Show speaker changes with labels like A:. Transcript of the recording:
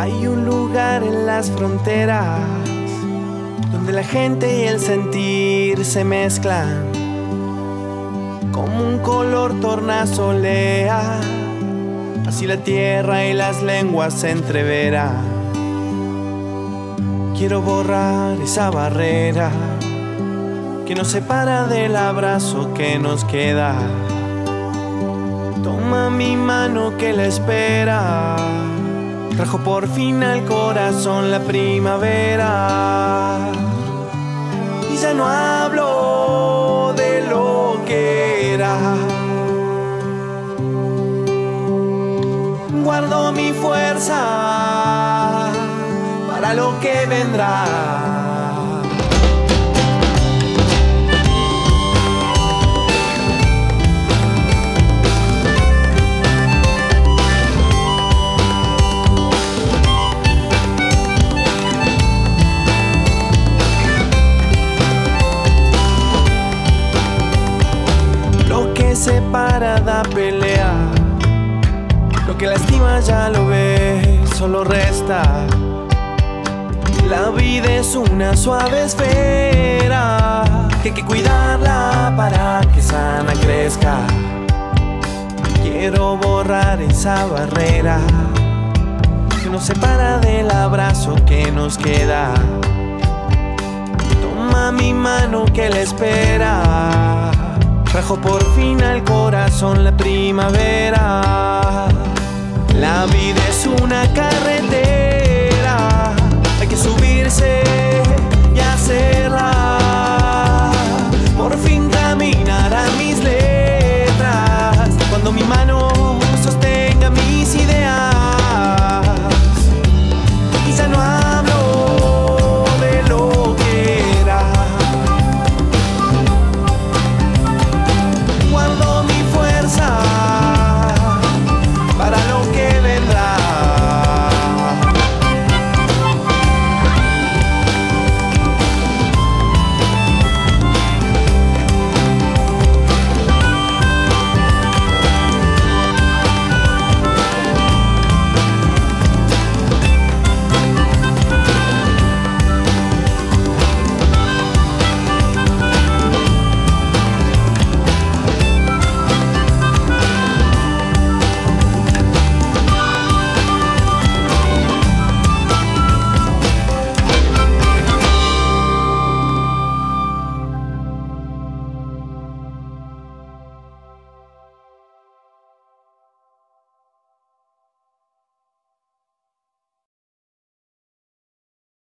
A: Hay un lugar en las fronteras donde la gente y el sentir se mezclan como un color tornasolea. Así la tierra y las lenguas se entreveran. Quiero borrar esa barrera que nos separa del abrazo que nos queda. Toma mi mano que la espera. Trajo por fin al corazón la primavera. Y ya no hablo de lo que era. Guardo mi fuerza para lo que vendrá. Separa da pelea, lo que lastima ya lo ves, solo resta. La vida es una suave esfera que hay que cuidarla para que sana crezca. Quiero borrar esa barrera que nos separa del abrazo que nos queda. Toma mi mano que la espera. Trajo por fin al corazón la primavera. La vida es una carretera, hay que subirse y hacer